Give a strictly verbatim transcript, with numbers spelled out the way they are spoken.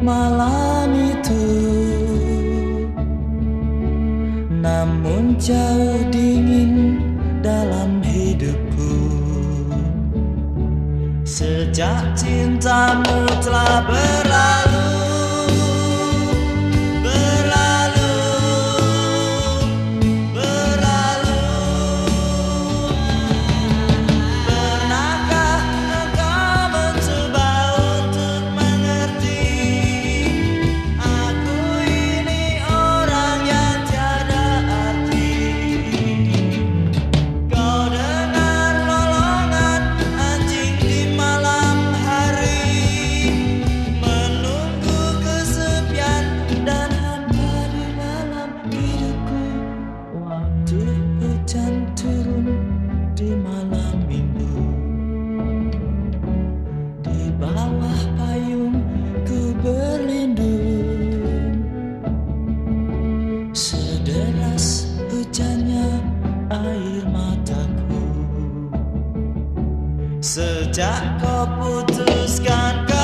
malam itu, namun jauh dingin dalam hidupku. Sejak cintamu telah berlalu, berlalu, berlalu. Pernahkah engkau mencoba untuk mengerti? Aku ini orang yang tiada arti. Kau dengar lolongan anjing di malam hari, menunggu kesepian dan hampa di dalam hidupku. Waktu hujan turun di malam minggu, di bawah payung ku berlindung. Sederas hujannya air mataku. Sejak kau putuskan